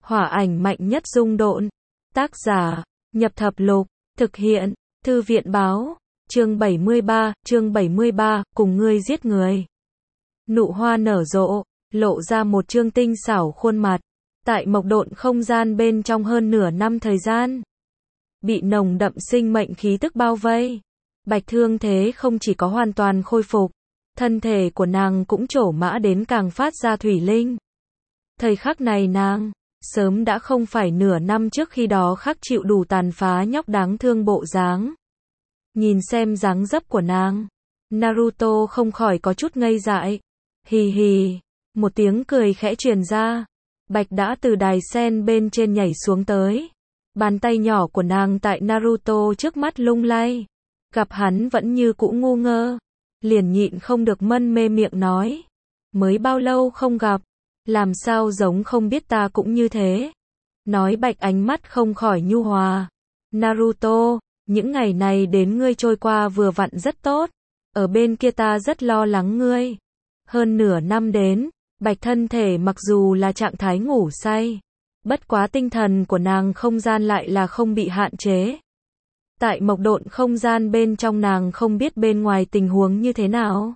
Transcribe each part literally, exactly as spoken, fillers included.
Hỏa ảnh mạnh nhất dung độn. Tác giả, Nhập Thập Lục. Thực hiện, Thư viện Báo. Chương bảy mươi ba, chương bảy mươi ba, cùng ngươi giết người. Nụ hoa nở rộ, lộ ra một trương tinh xảo khuôn mặt. Tại mộc độn không gian bên trong hơn nửa năm thời gian, bị nồng đậm sinh mệnh khí tức bao vây. Bạch thương thế không chỉ có hoàn toàn khôi phục, thân thể của nàng cũng trổ mã đến càng phát ra thủy linh. Thời khắc này nàng, sớm đã không phải nửa năm trước khi đó khắc chịu đủ tàn phá nhóc đáng thương bộ dáng. Nhìn xem dáng dấp của nàng, Naruto không khỏi có chút ngây dại. Hì hì, một tiếng cười khẽ truyền ra. Bạch đã từ đài sen bên trên nhảy xuống tới. Bàn tay nhỏ của nàng tại Naruto trước mắt lung lay. Gặp hắn vẫn như cũ ngu ngơ, liền nhịn không được mân mê miệng nói. Mới bao lâu không gặp, làm sao giống không biết ta cũng như thế. Nói Bạch ánh mắt không khỏi nhu hòa. Naruto, những ngày này đến ngươi trôi qua vừa vặn rất tốt. Ở bên kia ta rất lo lắng ngươi. Hơn nửa năm đến, Bạch thân thể mặc dù là trạng thái ngủ say, bất quá tinh thần của nàng không gian lại là không bị hạn chế. Tại mộc độn không gian bên trong nàng không biết bên ngoài tình huống như thế nào.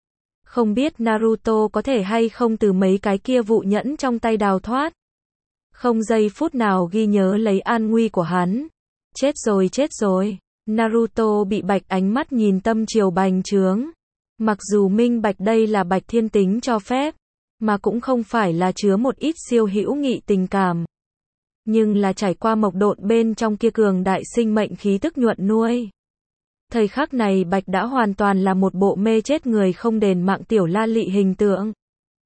Không biết Naruto có thể hay không từ mấy cái kia vụ nhẫn trong tay đào thoát. Không giây phút nào ghi nhớ lấy an nguy của hắn. Chết rồi chết rồi. Naruto bị Bạch ánh mắt nhìn tâm triều bành trướng. Mặc dù minh bạch đây là Bạch thiên tính cho phép, mà cũng không phải là chứa một ít siêu hữu nghị tình cảm. Nhưng là trải qua mộc độn bên trong kia cường đại sinh mệnh khí tức nhuận nuôi. Thời khắc này Bạch đã hoàn toàn là một bộ mê chết người không đền mạng tiểu la lị hình tượng.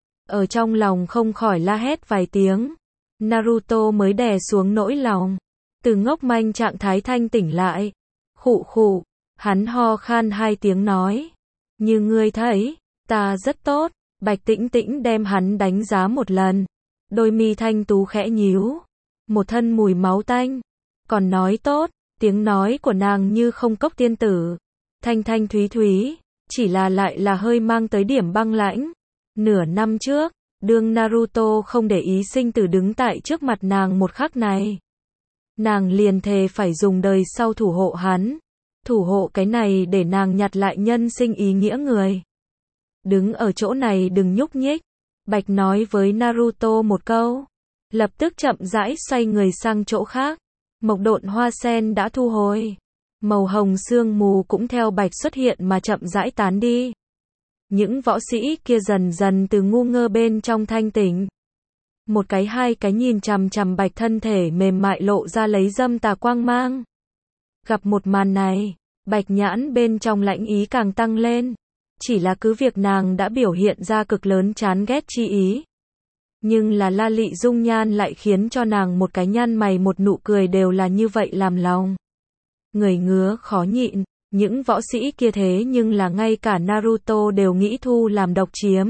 Ở trong lòng không khỏi la hét vài tiếng. Naruto mới đè xuống nỗi lòng. Từ ngốc manh trạng thái thanh tỉnh lại. Khụ khụ, hắn ho khan hai tiếng nói. Như ngươi thấy, ta rất tốt. Bạch tĩnh tĩnh đem hắn đánh giá một lần. Đôi mi thanh tú khẽ nhíu. Một thân mùi máu tanh. Còn nói tốt, tiếng nói của nàng như không cốc tiên tử. Thanh thanh thúy thúy, chỉ là lại là hơi mang tới điểm băng lãnh. Nửa năm trước, đương Naruto không để ý sinh tử đứng tại trước mặt nàng một khắc này. Nàng liền thề phải dùng đời sau thủ hộ hắn. Thủ hộ cái này để nàng nhặt lại nhân sinh ý nghĩa người. Đứng ở chỗ này đừng nhúc nhích. Bạch nói với Naruto một câu. Lập tức chậm rãi xoay người sang chỗ khác. Mộc độn hoa sen đã thu hồi. Màu hồng sương mù cũng theo Bạch xuất hiện mà chậm rãi tán đi. Những võ sĩ kia dần dần từ ngu ngơ bên trong thanh tỉnh. Một cái hai cái nhìn chằm chằm Bạch thân thể mềm mại lộ ra lấy dâm tà quang mang. Gặp một màn này, Bạch nhãn bên trong lãnh ý càng tăng lên. Chỉ là cứ việc nàng đã biểu hiện ra cực lớn chán ghét chi ý. Nhưng là la lị dung nhan lại khiến cho nàng một cái nhăn mày một nụ cười đều là như vậy làm lòng. Người ngứa khó nhịn, những võ sĩ kia thế nhưng là ngay cả Naruto đều nghĩ thu làm độc chiếm.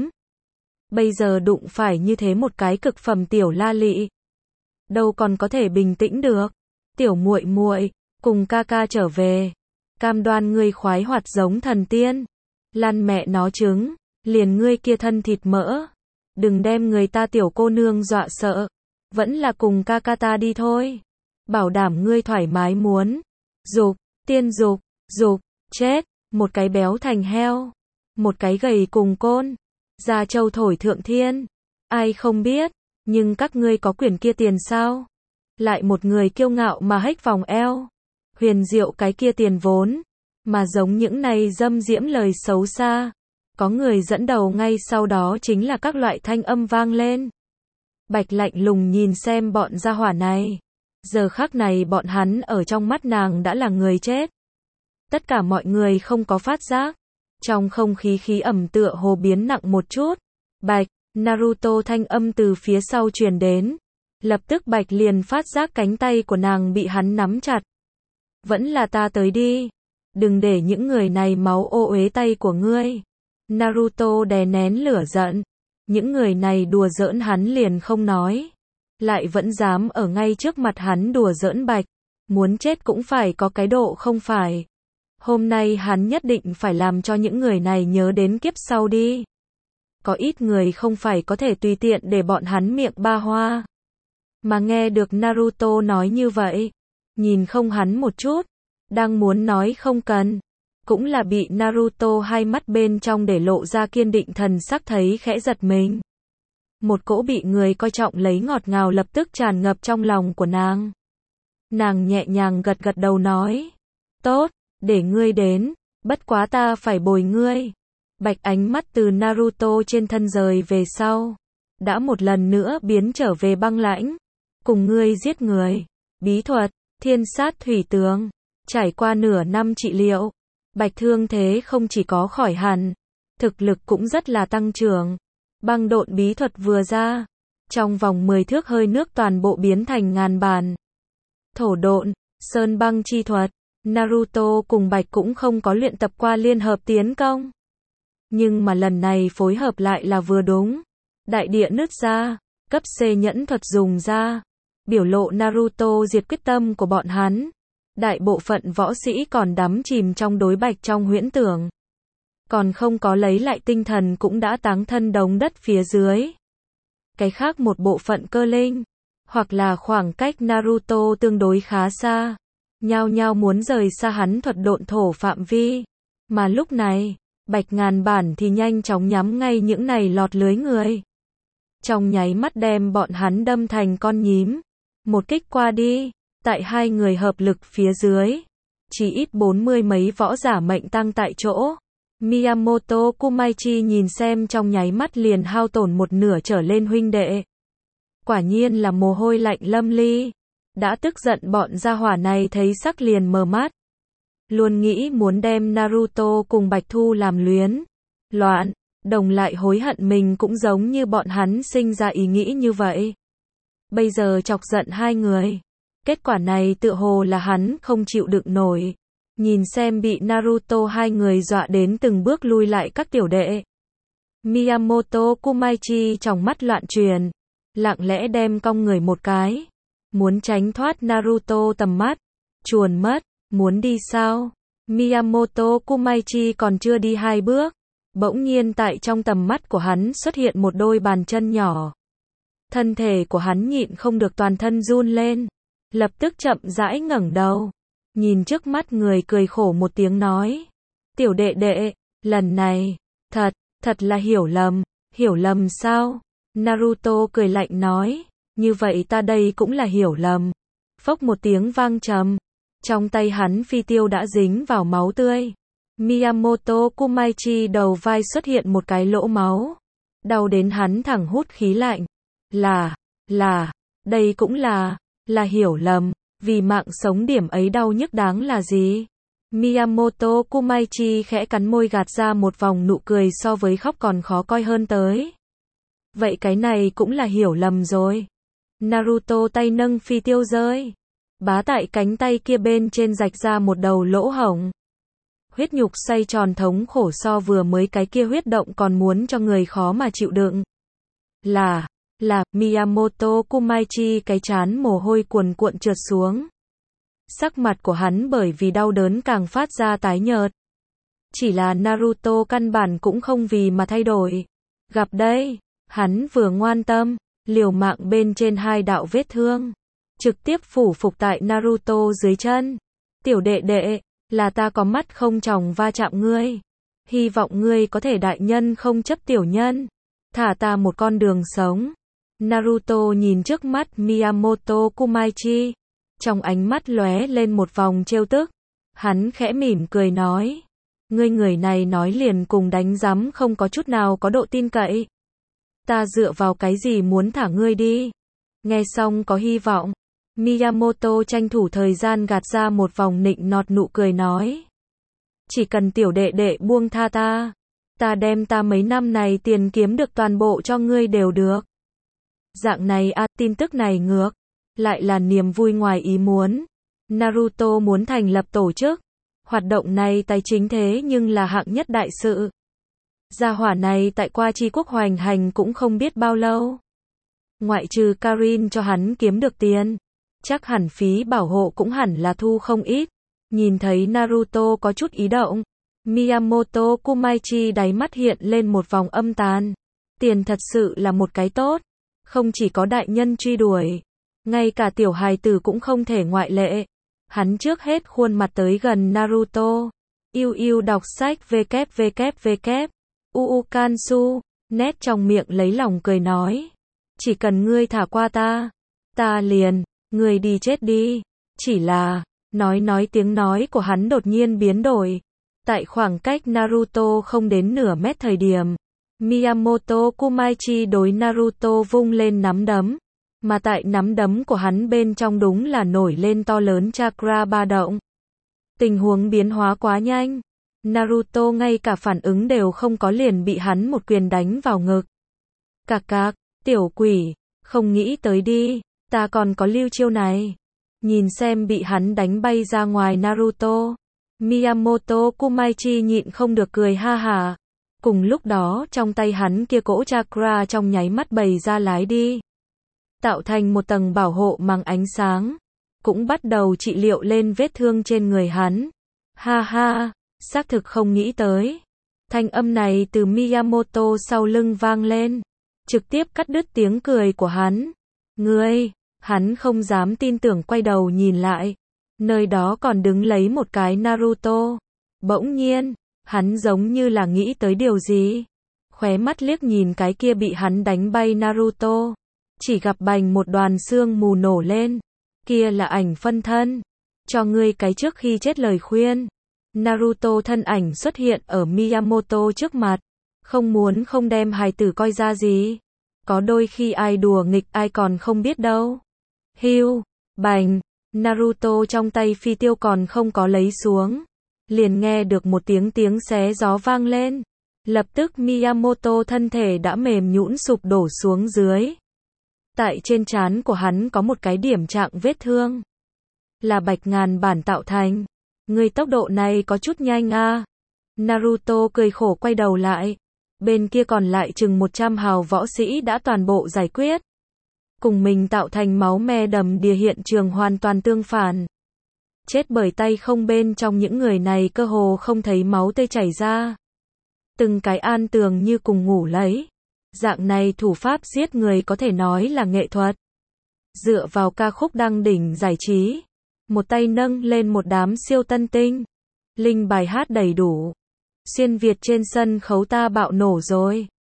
Bây giờ đụng phải như thế một cái cực phẩm tiểu la lị. Đâu còn có thể bình tĩnh được. Tiểu muội muội, cùng ca ca trở về. Cam đoan ngươi khoái hoạt giống thần tiên. Lăn mẹ nó trứng, liền ngươi kia thân thịt mỡ. Đừng đem người ta tiểu cô nương dọa sợ. Vẫn là cùng ca ca ta đi thôi. Bảo đảm ngươi thoải mái muốn. Dục, tiên dục, dục, chết. Một cái béo thành heo. Một cái gầy cùng côn. Gia châu thổi thượng thiên. Ai không biết. Nhưng các ngươi có quyền kia tiền sao? Lại một người kiêu ngạo mà hếch vòng eo. Huyền diệu cái kia tiền vốn. Mà giống những này dâm diễm lời xấu xa. Có người dẫn đầu ngay sau đó chính là các loại thanh âm vang lên. Bạch lạnh lùng nhìn xem bọn gia hỏa này. Giờ khắc này bọn hắn ở trong mắt nàng đã là người chết. Tất cả mọi người không có phát giác. Trong không khí khí ẩm tựa hồ biến nặng một chút. Bạch, Naruto thanh âm từ phía sau truyền đến. Lập tức Bạch liền phát giác cánh tay của nàng bị hắn nắm chặt. Vẫn là ta tới đi. Đừng để những người này máu ô uế tay của ngươi. Naruto đè nén lửa giận. Những người này đùa giỡn hắn liền không nói. Lại vẫn dám ở ngay trước mặt hắn đùa giỡn Bạch. Muốn chết cũng phải có cái độ không phải. Hôm nay hắn nhất định phải làm cho những người này nhớ đến kiếp sau đi. Có ít người không phải có thể tùy tiện để bọn hắn miệng ba hoa. Mà nghe được Naruto nói như vậy, nhìn không hắn một chút, đang muốn nói không cần, cũng là bị Naruto hai mắt bên trong để lộ ra kiên định thần sắc thấy khẽ giật mình. Một cỗ bị người coi trọng lấy ngọt ngào lập tức tràn ngập trong lòng của nàng. Nàng nhẹ nhàng gật gật đầu nói, tốt, để ngươi đến, bất quá ta phải bồi ngươi. Bạch ánh mắt từ Naruto trên thân rời về sau, đã một lần nữa biến trở về băng lãnh, cùng ngươi giết người, bí thuật, thiên sát thủy tướng, trải qua nửa năm trị liệu, Bạch thương thế không chỉ có khỏi hẳn, thực lực cũng rất là tăng trưởng. Băng độn bí thuật vừa ra, trong vòng mười thước hơi nước toàn bộ biến thành ngàn bàn. Thổ độn, sơn băng chi thuật, Naruto cùng Bạch cũng không có luyện tập qua liên hợp tiến công. Nhưng mà lần này phối hợp lại là vừa đúng. Đại địa nứt ra, cấp C nhẫn thuật dùng ra, biểu lộ Naruto diệt quyết tâm của bọn hắn. Đại bộ phận võ sĩ còn đắm chìm trong đối Bạch trong huyễn tưởng. Còn không có lấy lại tinh thần cũng đã táng thân đống đất phía dưới. Cái khác một bộ phận cơ linh, hoặc là khoảng cách Naruto tương đối khá xa, nhao nhao muốn rời xa hắn thuật độn thổ phạm vi. Mà lúc này, Bạch ngàn bản thì nhanh chóng nhắm ngay những này lọt lưới người. Trong nháy mắt đem bọn hắn đâm thành con nhím. Một kích qua đi, tại hai người hợp lực phía dưới, chỉ ít bốn mươi mấy võ giả mệnh tăng tại chỗ. Miyamoto Kumaichi nhìn xem trong nháy mắt liền hao tổn một nửa trở lên huynh đệ. Quả nhiên là mồ hôi lạnh lâm ly. Đã tức giận bọn gia hỏa này thấy sắc liền mờ mắt. Luôn nghĩ muốn đem Naruto cùng Bạch Thu làm luyến. Loạn, đồng lại hối hận mình cũng giống như bọn hắn sinh ra ý nghĩ như vậy. Bây giờ chọc giận hai người. Kết quả này tựa hồ là hắn không chịu đựng nổi. Nhìn xem bị Naruto hai người dọa đến từng bước lui lại các tiểu đệ. Miyamoto Kumaichi trong mắt loạn truyền, lặng lẽ đem cong người một cái, muốn tránh thoát Naruto tầm mắt, chuồn mất, muốn đi sao? Miyamoto Kumaichi còn chưa đi hai bước, bỗng nhiên tại trong tầm mắt của hắn xuất hiện một đôi bàn chân nhỏ. Thân thể của hắn nhịn không được toàn thân run lên, lập tức chậm rãi ngẩng đầu. Nhìn trước mắt người cười khổ một tiếng nói. Tiểu đệ đệ, lần này, thật, thật là hiểu lầm, hiểu lầm sao? Naruto cười lạnh nói, như vậy ta đây cũng là hiểu lầm. Phốc một tiếng vang trầm, trong tay hắn phi tiêu đã dính vào máu tươi. Miyamoto Kumaichi đầu vai xuất hiện một cái lỗ máu, đau đến hắn thẳng hút khí lạnh. Là, là, đây cũng là, là hiểu lầm. Vì mạng sống điểm ấy đau nhức đáng là gì? Miyamoto Kumaichi khẽ cắn môi gạt ra một vòng nụ cười so với khóc còn khó coi hơn tới. Vậy cái này cũng là hiểu lầm rồi. Naruto tay nâng phi tiêu rơi. Bá tại cánh tay kia bên trên rạch ra một đầu lỗ hổng. Huyết nhục xoay tròn thống khổ so vừa mới cái kia huyết động còn muốn cho người khó mà chịu đựng. Là... Là, Miyamoto Kumaichi cái trán mồ hôi cuồn cuộn trượt xuống. Sắc mặt của hắn bởi vì đau đớn càng phát ra tái nhợt. Chỉ là Naruto căn bản cũng không vì mà thay đổi. Gặp đây, hắn vừa ngoan tâm, liều mạng bên trên hai đạo vết thương. Trực tiếp phủ phục tại Naruto dưới chân. Tiểu đệ đệ, là ta có mắt không tròng va chạm ngươi. Hy vọng ngươi có thể đại nhân không chấp tiểu nhân. Thả ta một con đường sống. Naruto nhìn trước mắt Miyamoto Kumaichi, trong ánh mắt lóe lên một vòng trêu tức. Hắn khẽ mỉm cười nói, ngươi người này nói liền cùng đánh rắm không có chút nào có độ tin cậy. Ta dựa vào cái gì muốn thả ngươi đi? Nghe xong có hy vọng. Miyamoto tranh thủ thời gian gạt ra một vòng nịnh nọt nụ cười nói, chỉ cần tiểu đệ đệ buông tha ta, ta đem ta mấy năm này tiền kiếm được toàn bộ cho ngươi đều được. Dạng này à, tin tức này ngược, lại là niềm vui ngoài ý muốn. Naruto muốn thành lập tổ chức. Hoạt động này tài chính thế nhưng là hạng nhất đại sự. Gia hỏa này tại qua chi quốc hoành hành cũng không biết bao lâu. Ngoại trừ Karin cho hắn kiếm được tiền, chắc hẳn phí bảo hộ cũng hẳn là thu không ít. Nhìn thấy Naruto có chút ý động, Miyamoto Kumaichi đáy mắt hiện lên một vòng âm tàn. Tiền thật sự là một cái tốt. Không chỉ có đại nhân truy đuổi, Ngay cả tiểu hài tử cũng không thể ngoại lệ. Hắn trước hết khuôn mặt tới gần Naruto. Yêu yêu đọc sách www. Uukansu. Nét trong miệng lấy lòng cười nói. Chỉ cần ngươi thả qua ta. Ta liền. Ngươi đi chết đi. Chỉ là. Nói nói tiếng nói của hắn đột nhiên biến đổi. Tại khoảng cách Naruto không đến nửa mét thời điểm. Miyamoto Kumaichi đối Naruto vung lên nắm đấm. Mà tại nắm đấm của hắn bên trong đúng là nổi lên to lớn chakra ba động. Tình huống biến hóa quá nhanh. Naruto ngay cả phản ứng đều không có liền bị hắn một quyền đánh vào ngực. Cạc cạc, tiểu quỷ, không nghĩ tới đi, ta còn có lưu chiêu này. Nhìn xem bị hắn đánh bay ra ngoài Naruto. Miyamoto Kumaichi nhịn không được cười ha hả. Cùng lúc đó trong tay hắn kia cỗ chakra trong nháy mắt bày ra lái đi. Tạo thành một tầng bảo hộ mang ánh sáng. Cũng bắt đầu trị liệu lên vết thương trên người hắn. Ha ha, xác thực không nghĩ tới. Thanh âm này từ Miyamoto sau lưng vang lên. Trực tiếp cắt đứt tiếng cười của hắn. Ngươi, hắn không dám tin tưởng quay đầu nhìn lại. Nơi đó còn đứng lấy một cái Naruto. Bỗng nhiên, hắn giống như là nghĩ tới điều gì. Khóe mắt liếc nhìn cái kia bị hắn đánh bay Naruto. Chỉ gặp bành một đoàn xương mù nổ lên. Kia là ảnh phân thân. Cho ngươi cái trước khi chết lời khuyên. Naruto thân ảnh xuất hiện ở Miyamoto trước mặt. Không muốn không đem hài tử coi ra gì. Có đôi khi ai đùa nghịch ai còn không biết đâu. Hiu, bành. Naruto trong tay phi tiêu còn không có lấy xuống. Liền nghe được một tiếng tiếng xé gió vang lên. Lập tức Miyamoto thân thể đã mềm nhũn sụp đổ xuống dưới. Tại trên trán của hắn có một cái điểm trạng vết thương. Là bạch ngàn bản tạo thành. Người tốc độ này có chút nhanh a. Naruto cười khổ quay đầu lại. Bên kia còn lại chừng một trăm hào võ sĩ đã toàn bộ giải quyết. Cùng mình tạo thành máu me đầm đìa hiện trường hoàn toàn tương phản. Chết bởi tay không bên trong những người này cơ hồ không thấy máu tươi chảy ra. Từng cái an tường như cùng ngủ lấy. Dạng này thủ pháp giết người có thể nói là nghệ thuật. Dựa vào ca khúc đăng đỉnh giải trí. Một tay nâng lên một đám siêu tân tinh. Linh bài hát đầy đủ. Xuyên Việt trên sân khấu ta bạo nổ rồi.